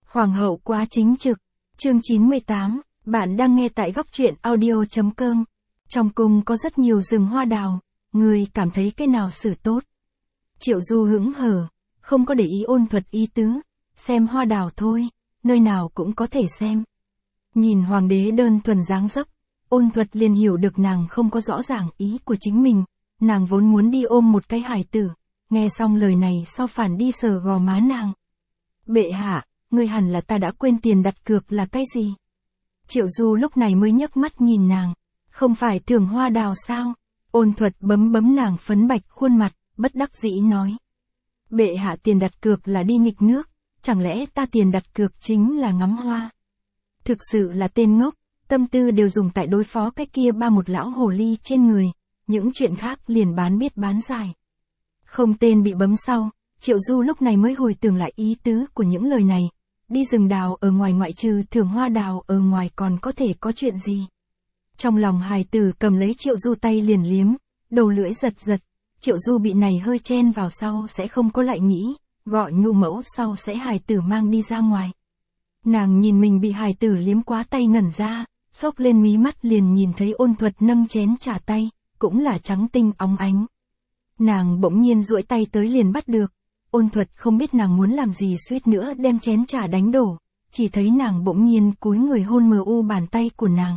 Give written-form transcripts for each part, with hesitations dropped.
Hoàng hậu quá chính trực. Chương 98, bạn đang nghe tại góc truyện audio.com. Trong cung có rất nhiều rừng hoa đào, người cảm thấy cái nào xử tốt? Triệu Du hững hờ, không có để ý ôn thuật ý tứ, xem hoa đào thôi, nơi nào cũng có thể xem. Nhìn hoàng đế đơn thuần dáng dấp, ôn thuật liền hiểu được nàng không có rõ ràng ý của chính mình, nàng vốn muốn đi ôm một cái hài tử, nghe xong lời này sau phản đi sờ gò má nàng. Bệ hạ, ngươi hẳn là ta đã quên tiền đặt cược là cái gì? Triệu Du lúc này mới nhấc mắt nhìn nàng, không phải thưởng hoa đào sao? Ôn thuật bấm bấm nàng phấn bạch khuôn mặt, bất đắc dĩ nói. Bệ hạ tiền đặt cược là đi nghịch nước, chẳng lẽ ta tiền đặt cược chính là ngắm hoa? Thực sự là tên ngốc, tâm tư đều dùng tại đối phó cái kia ba một lão hồ ly trên người, những chuyện khác liền bán biết bán dài. Không tên bị bấm sau, Triệu Du lúc này mới hồi tưởng lại ý tứ của những lời này, đi rừng đào ở ngoài ngoại trừ thưởng hoa đào ở ngoài còn có thể có chuyện gì. Trong lòng hài tử cầm lấy Triệu Du tay liền liếm, đầu lưỡi giật giật, Triệu Du bị này hơi chen vào sau sẽ không có lại nghĩ, gọi nhu mẫu sau sẽ hài tử mang đi ra ngoài. Nàng nhìn mình bị hài tử liếm quá tay ngẩn ra, xốc lên mí mắt liền nhìn thấy ôn thuật nâng chén trà tay, cũng là trắng tinh óng ánh. Nàng bỗng nhiên duỗi tay tới liền bắt được, ôn thuật không biết nàng muốn làm gì suýt nữa đem chén trà đánh đổ, chỉ thấy nàng bỗng nhiên cúi người hôn mờ u bàn tay của nàng.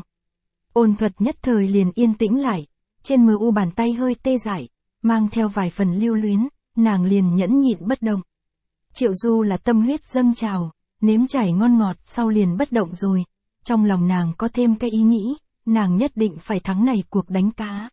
Ôn thuật nhất thời liền yên tĩnh lại, trên mờ u bàn tay hơi tê dại, mang theo vài phần lưu luyến, nàng liền nhẫn nhịn bất động. Triệu Du là tâm huyết dâng trào, nếm trải ngon ngọt sau liền bất động rồi, trong lòng nàng có thêm cái ý nghĩ, nàng nhất định phải thắng này cuộc đánh cá.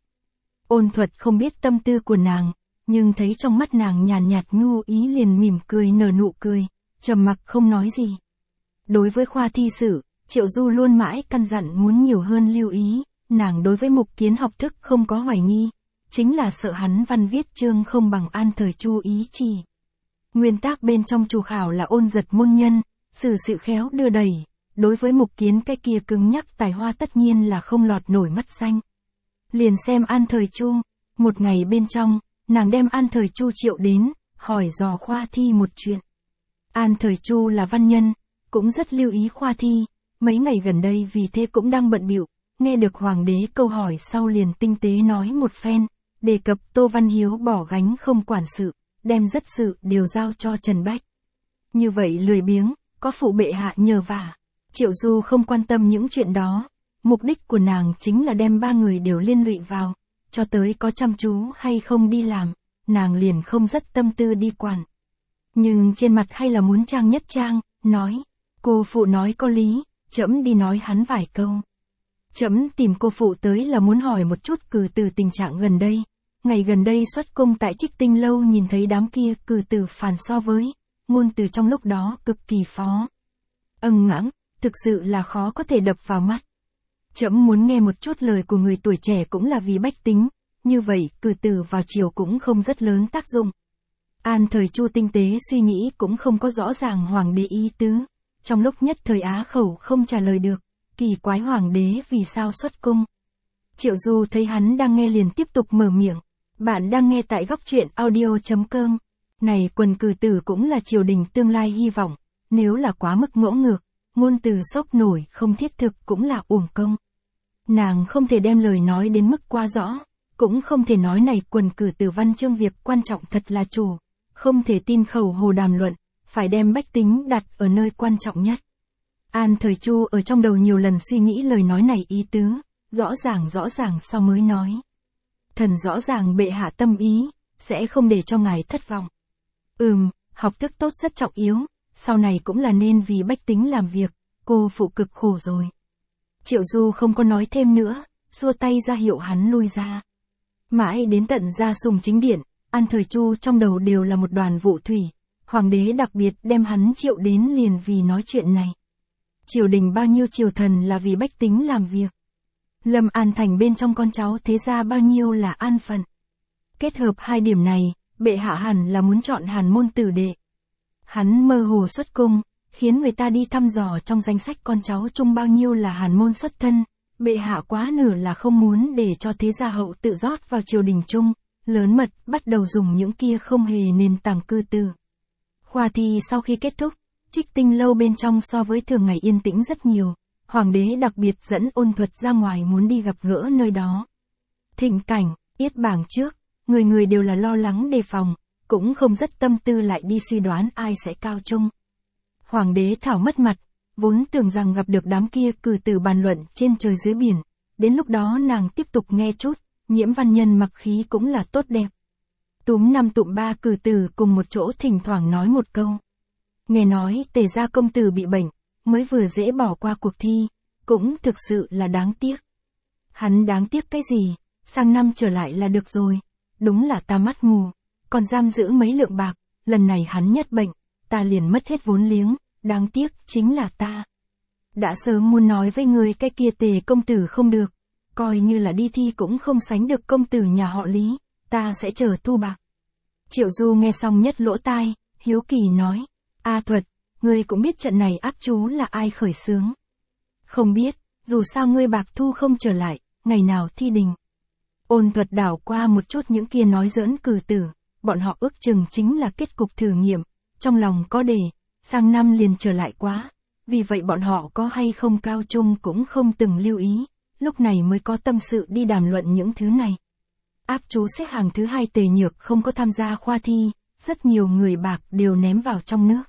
Ôn thuật không biết tâm tư của nàng, nhưng thấy trong mắt nàng nhàn nhạt nhu ý liền mỉm cười nở nụ cười, trầm mặc không nói gì. Đối với khoa thi sử, Triệu Du luôn mãi căn dặn muốn nhiều hơn lưu ý, nàng đối với Mục Kiến học thức không có hoài nghi, chính là sợ hắn văn viết chương không bằng An Thời Chu ý chỉ. Nguyên tắc bên trong chủ khảo là ôn giật môn nhân, xử sự khéo đưa đẩy, đối với Mục Kiến cái kia cứng nhắc tài hoa tất nhiên là không lọt nổi mắt xanh. Liền xem An Thời Chu, một ngày bên trong, nàng đem An Thời Chu triệu đến, hỏi dò khoa thi một chuyện. An Thời Chu là văn nhân, cũng rất lưu ý khoa thi, mấy ngày gần đây vì thế cũng đang bận bịu, nghe được hoàng đế câu hỏi sau liền tinh tế nói một phen, đề cập Tô Văn Hiếu bỏ gánh không quản sự, đem rất sự đều giao cho Trần Bách. Như vậy lười biếng, có phụ bệ hạ nhờ vả. Triệu Du không quan tâm những chuyện đó, mục đích của nàng chính là đem ba người đều liên lụy vào, cho tới có chăm chú hay không đi làm, nàng liền không rất tâm tư đi quản. Nhưng trên mặt hay là muốn trang nhất trang, nói, cô phụ nói có lý, trẫm đi nói hắn vài câu. Trẫm tìm cô phụ tới là muốn hỏi một chút cử từ tình trạng gần đây. Ngày gần đây xuất cung tại Trích Tinh lâu nhìn thấy đám kia cử tử phản so với, ngôn từ trong lúc đó cực kỳ phó. Ngãng, thực sự là khó có thể đập vào mắt. Trẫm muốn nghe một chút lời của người tuổi trẻ cũng là vì bách tính, như vậy cử tử vào chiều cũng không rất lớn tác dụng. An Thời Chu tinh tế suy nghĩ cũng không có rõ ràng hoàng đế ý tứ, trong lúc nhất thời á khẩu không trả lời được, kỳ quái hoàng đế vì sao xuất cung. Triệu Du thấy hắn đang nghe liền tiếp tục mở miệng, bạn đang nghe tại góc truyện audio.com, này quần cử tử cũng là triều đình tương lai hy vọng, nếu là quá mức ngỗ ngược, ngôn từ sốc nổi không thiết thực cũng là uổng công. Nàng không thể đem lời nói đến mức quá rõ, cũng không thể nói này quần cử tử văn chương việc quan trọng thật là chủ, không thể tin khẩu hồ đàm luận, phải đem bách tính đặt ở nơi quan trọng nhất. An Thời Chu ở trong đầu nhiều lần suy nghĩ lời nói này ý tứ, rõ ràng sau mới nói. Thần rõ ràng bệ hạ tâm ý, sẽ không để cho ngài thất vọng. Học thức tốt rất trọng yếu, sau này cũng là nên vì bách tính làm việc, cô phụ cực khổ rồi. Triệu Du không có nói thêm nữa, xua tay ra hiệu hắn lui ra. Mãi đến tận ra sùng chính điện, An Thời Chu trong đầu đều là một đoàn vụ thủy, hoàng đế đặc biệt đem hắn triệu đến liền vì nói chuyện này. Triều đình bao nhiêu triều thần là vì bách tính làm việc. Lâm An thành bên trong con cháu thế gia bao nhiêu là an phận. Kết hợp hai điểm này, bệ hạ hẳn là muốn chọn Hàn môn tử đệ. Hắn mơ hồ xuất cung, khiến người ta đi thăm dò trong danh sách con cháu chung bao nhiêu là Hàn môn xuất thân, bệ hạ quá nửa là không muốn để cho thế gia hậu tự rót vào triều đình chung, lớn mật bắt đầu dùng những kia không hề nền tảng cư tử. Khoa thi sau khi kết thúc, Trích Tinh lâu bên trong so với thường ngày yên tĩnh rất nhiều, hoàng đế đặc biệt dẫn Ôn Thuật ra ngoài muốn đi gặp gỡ nơi đó. Thịnh cảnh, yết bảng trước, người người đều là lo lắng đề phòng, cũng không rất tâm tư lại đi suy đoán ai sẽ cao trung. Hoàng đế thảo mất mặt, vốn tưởng rằng gặp được đám kia cử tử bàn luận trên trời dưới biển, đến lúc đó nàng tiếp tục nghe chút, Nhiễm Văn Nhân mặc khí cũng là tốt đẹp. Túm năm tụm ba cử tử cùng một chỗ thỉnh thoảng nói một câu. Nghe nói Tề gia công tử bị bệnh, mới vừa dễ bỏ qua cuộc thi, cũng thực sự là đáng tiếc. Hắn đáng tiếc cái gì, sang năm trở lại là được rồi, đúng là ta mắt mù, còn giam giữ mấy lượng bạc, lần này hắn nhất bệnh, ta liền mất hết vốn liếng, đáng tiếc chính là ta. Đã sớm muốn nói với người cái kia Tề công tử không được, coi như là đi thi cũng không sánh được công tử nhà họ Lý, ta sẽ chờ thu bạc. Triệu Du nghe xong nhất lỗ tai, hiếu kỳ nói, A Thuật, ngươi cũng biết trận này áp chú là ai khởi xướng. Không biết, dù sao ngươi bạc thu không trở lại, ngày nào thi đình. Ôn Thuật đảo qua một chút những kia nói giỡn cử tử, bọn họ ước chừng chính là kết cục thử nghiệm, trong lòng có đề, sang năm liền trở lại quá, vì vậy bọn họ có hay không cao trung cũng không từng lưu ý, lúc này mới có tâm sự đi đàm luận những thứ này. Áp chú xếp hàng thứ 2 Tề Nhược không có tham gia khoa thi, rất nhiều người bạc đều ném vào trong nước.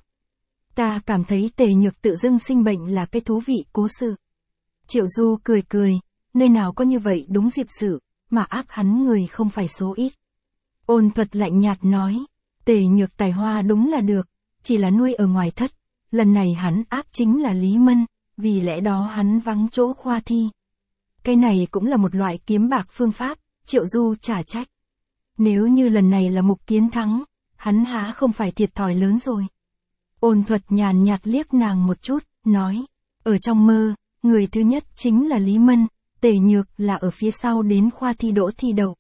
Ta cảm thấy Tề Nhược tự dưng sinh bệnh là cái thú vị cố sự. Triệu Du cười cười, nơi nào có như vậy đúng dịp sự, mà áp hắn người không phải số ít. Ôn Thuật lạnh nhạt nói, Tề Nhược tài hoa đúng là được, chỉ là nuôi ở ngoài thất, lần này hắn áp chính là Lý Mân, vì lẽ đó hắn vắng chỗ khoa thi. Cái này cũng là một loại kiếm bạc phương pháp, Triệu Du trả trách. Nếu như lần này là Mục Kiến thắng, hắn há không phải thiệt thòi lớn rồi. Ôn Thuật nhàn nhạt liếc nàng một chút, nói, ở trong mơ, người thứ nhất chính là Lý Mân, Tề Nhược là ở phía sau đến khoa thi đỗ thi đậu.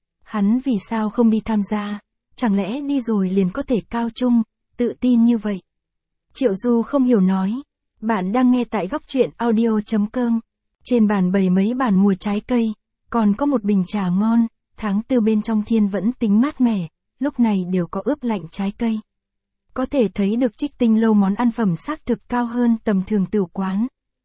Hắn vì sao không đi tham gia, chẳng lẽ đi rồi liền có thể cao trung, tự tin như vậy. Triệu Du không hiểu nói, bạn đang nghe tại góc truyện audio.com, trên bàn bày mấy bàn mùa trái cây, còn có một bình trà ngon, tháng 4 bên trong thiên vẫn tính mát mẻ, lúc này đều có ướp lạnh trái cây. Có thể thấy được Trích Tinh lâu món ăn phẩm xác thực cao hơn tầm thường tửu quán.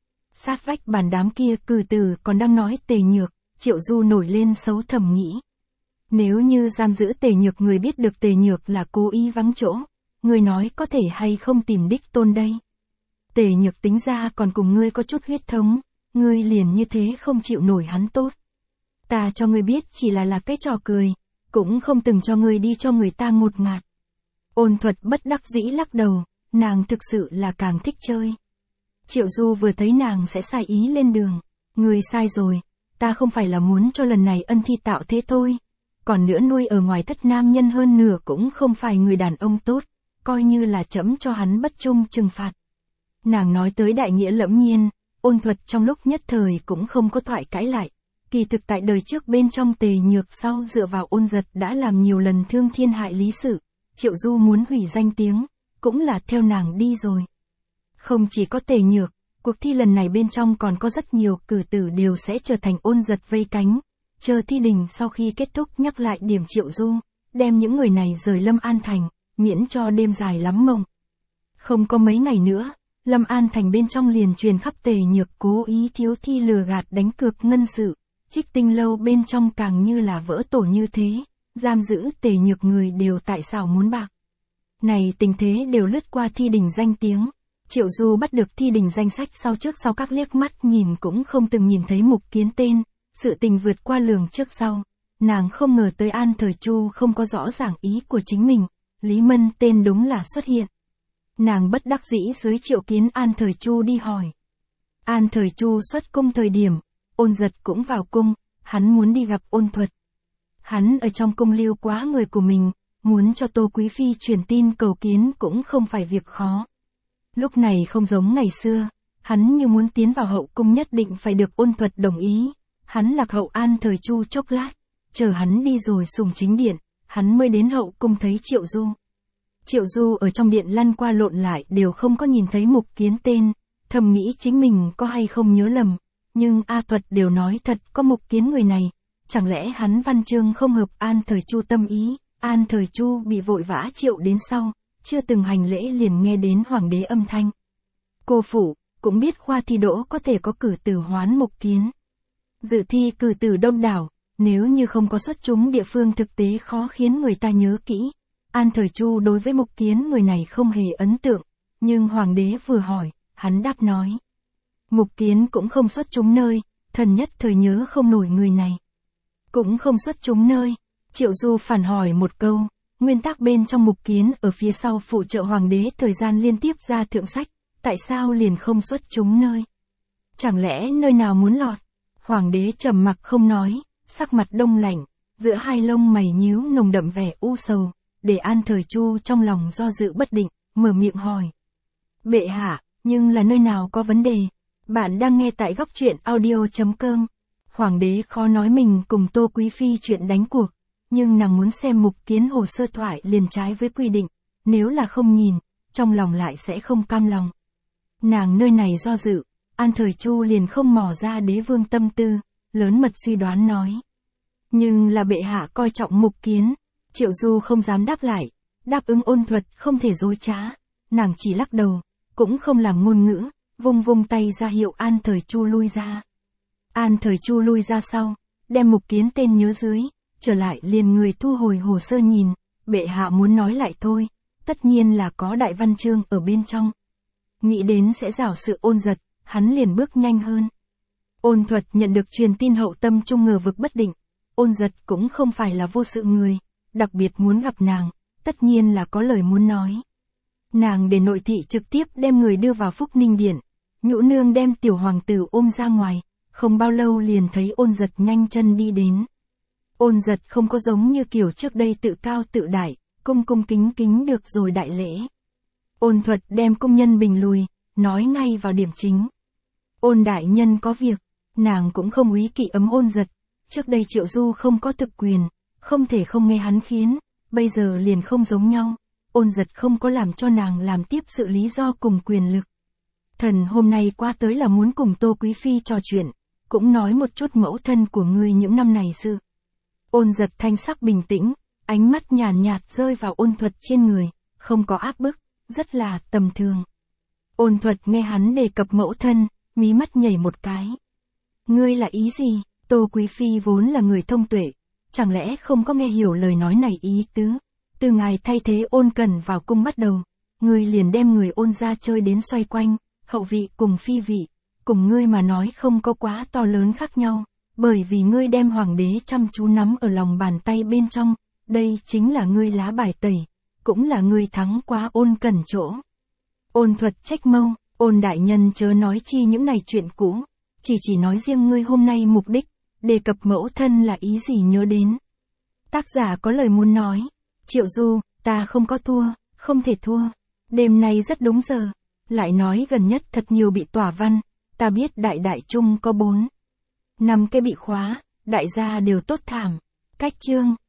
Sát vách bàn đám kia cử tử còn đang nói Tề Nhược, Triệu Du nổi lên xấu thầm nghĩ. Nếu như giam giữ Tề Nhược người biết được Tề Nhược là cố ý vắng chỗ, người nói có thể hay không tìm đích tôn đây. Tề Nhược tính ra còn cùng ngươi có chút huyết thống, ngươi liền như thế không chịu nổi hắn tốt. Ta cho ngươi biết chỉ là cái trò cười, cũng không từng cho ngươi đi cho người ta ngột ngạt. Ôn Thuật bất đắc dĩ lắc đầu, nàng thực sự là càng thích chơi. Triệu Du vừa thấy nàng sẽ sai ý lên đường, ngươi sai rồi, ta không phải là muốn cho lần này ân thi tạo thế thôi. Còn nữa nuôi ở ngoài thất nam nhân hơn nửa cũng không phải người đàn ông tốt, coi như là trẫm cho hắn bất trung trừng phạt. Nàng nói tới đại nghĩa lẫm nhiên, Ôn Thuật trong lúc nhất thời cũng không có thoại cãi lại. Kỳ thực tại đời trước bên trong Tề Nhược sau dựa vào Ôn Giật đã làm nhiều lần thương thiên hại lý sự, Triệu Du muốn hủy danh tiếng, cũng là theo nàng đi rồi. Không chỉ có Tề Nhược, cuộc thi lần này bên trong còn có rất nhiều cử tử đều sẽ trở thành Ôn Giật vây cánh. Chờ thi đình sau khi kết thúc nhắc lại điểm Triệu Du, đem những người này rời Lâm An Thành, miễn cho đêm dài lắm mộng. Không có mấy ngày nữa, Lâm An Thành bên trong liền truyền khắp Tề Nhược cố ý thiếu thi lừa gạt đánh cược ngân sự, Trích Tinh lâu bên trong càng như là vỡ tổ như thế, giam giữ Tề Nhược người đều tại sao muốn bạc. Này tình thế đều lướt qua thi đình danh tiếng, Triệu Du bắt được thi đình danh sách sau trước sau các liếc mắt nhìn cũng không từng nhìn thấy Mục Kiến tên. Sự tình vượt qua lường trước sau, nàng không ngờ tới An Thời Chu không có rõ ràng ý của chính mình, Lý Mân tên đúng là xuất hiện. Nàng bất đắc dĩ dưới triệu kiến An Thời Chu đi hỏi. An Thời Chu xuất cung thời điểm, Ôn Giật cũng vào cung, hắn muốn đi gặp Ôn Thuật. Hắn ở trong cung lưu quá người của mình, muốn cho Tô Quý Phi truyền tin cầu kiến cũng không phải việc khó. Lúc này không giống ngày xưa, hắn như muốn tiến vào hậu cung nhất định phải được Ôn Thuật đồng ý. Hắn lạc hậu An Thời Chu chốc lát, chờ hắn đi rồi sùng chính điện, hắn mới đến hậu cung thấy Triệu Du. Triệu Du ở trong điện lăn qua lộn lại đều không có nhìn thấy Mục Kiến tên, thầm nghĩ chính mình có hay không nhớ lầm, nhưng A Thuật đều nói thật có Mục Kiến người này, chẳng lẽ hắn văn chương không hợp An Thời Chu tâm ý, An Thời Chu bị vội vã triệu đến sau, chưa từng hành lễ liền nghe đến hoàng đế âm thanh. Cô phụ, cũng biết khoa thi đỗ có thể có cử tử Hoán Mục Kiến. Dự thi cử tử đông đảo, nếu như không có xuất chúng địa phương thực tế khó khiến người ta nhớ kỹ. An Thời Chu đối với Mục Kiến người này không hề ấn tượng, nhưng hoàng đế vừa hỏi, hắn đáp nói. Mục Kiến cũng không xuất chúng nơi, thần nhất thời nhớ không nổi người này. Cũng không xuất chúng nơi, Triệu Du phản hỏi một câu, nguyên tắc bên trong Mục Kiến ở phía sau phụ trợ hoàng đế thời gian liên tiếp ra thượng sách, tại sao liền không xuất chúng nơi? Chẳng lẽ nơi nào muốn lọt? Hoàng đế trầm mặc không nói, sắc mặt đông lạnh, giữa hai lông mày nhíu nồng đậm vẻ u sầu, để An Thời Chu trong lòng do dự bất định, mở miệng hỏi. Bệ hạ, nhưng là nơi nào có vấn đề? Bạn đang nghe tại góc truyện audio.com. Hoàng đế khó nói mình cùng Tô Quý Phi chuyện đánh cuộc, nhưng nàng muốn xem Mục Kiến hồ sơ thoại liền trái với quy định, nếu là không nhìn, trong lòng lại sẽ không cam lòng. Nàng nơi này do dự, An Thời Chu liền không mò ra đế vương tâm tư, lớn mật suy đoán nói. Nhưng là bệ hạ coi trọng Mục Kiến, Triệu Du không dám đáp lại, đáp ứng Ôn Thuật không thể dối trá, nàng chỉ lắc đầu, cũng không làm ngôn ngữ, vung vung tay ra hiệu An Thời Chu lui ra. An Thời Chu lui ra sau, đem Mục Kiến tên nhớ dưới, trở lại liền người thu hồi hồ sơ nhìn, bệ hạ muốn nói lại thôi, tất nhiên là có đại văn chương ở bên trong. Nghĩ đến sẽ giảo sự Ôn Giật, hắn liền bước nhanh hơn. Ôn Thuật nhận được truyền tin hậu tâm trung ngờ vực bất định, Ôn Giật cũng không phải là vô sự người, đặc biệt muốn gặp nàng, tất nhiên là có lời muốn nói. Nàng để nội thị trực tiếp đem người đưa vào Phúc Ninh Điện, Nhũ nương đem tiểu hoàng tử ôm ra ngoài, không bao lâu liền thấy Ôn Giật nhanh chân đi đến. Ôn Giật không có giống như kiểu trước đây tự cao tự đại, cung cung kính kính được rồi đại lễ. Ôn Thuật đem cung nhân bình lùi, nói ngay vào điểm chính. Ôn đại nhân có việc, nàng cũng không úy kỵ ấm Ôn Giật, trước đây Triệu Du không có thực quyền, không thể không nghe hắn khiến, bây giờ liền không giống nhau, Ôn Giật không có làm cho nàng làm tiếp sự lý do cùng quyền lực. Thần hôm nay qua tới là muốn cùng Tô Quý Phi trò chuyện, cũng nói một chút mẫu thân của ngươi những năm này sự. Ôn Giật thanh sắc bình tĩnh, ánh mắt nhàn nhạt rơi vào Ôn Thuật trên người, không có áp bức, rất là tầm thường. Ôn Thuật nghe hắn đề cập mẫu thân, mí mắt nhảy một cái. Ngươi là ý gì? Tô Quý Phi vốn là người thông tuệ, chẳng lẽ không có nghe hiểu lời nói này ý tứ? Từ ngài thay thế Ôn Cần vào cung bắt đầu, ngươi liền đem người Ôn ra chơi đến xoay quanh, hậu vị cùng phi vị, cùng ngươi mà nói không có quá to lớn khác nhau, bởi vì ngươi đem hoàng đế chăm chú nắm ở lòng bàn tay bên trong, đây chính là ngươi lá bài tẩy, cũng là ngươi thắng quá Ôn Cần chỗ. Ôn Thuật trách mâu, Ôn đại nhân chớ nói chi những này chuyện cũ, chỉ nói riêng ngươi hôm nay mục đích, đề cập mẫu thân là ý gì nhớ đến. Tác giả có lời muốn nói, Triệu Du, ta không có thua, không thể thua, đêm nay rất đúng giờ, lại nói gần nhất thật nhiều bị tỏa văn, ta biết đại trung có 4, 5 cái bị khóa, đại gia đều tốt thảm, cách chương.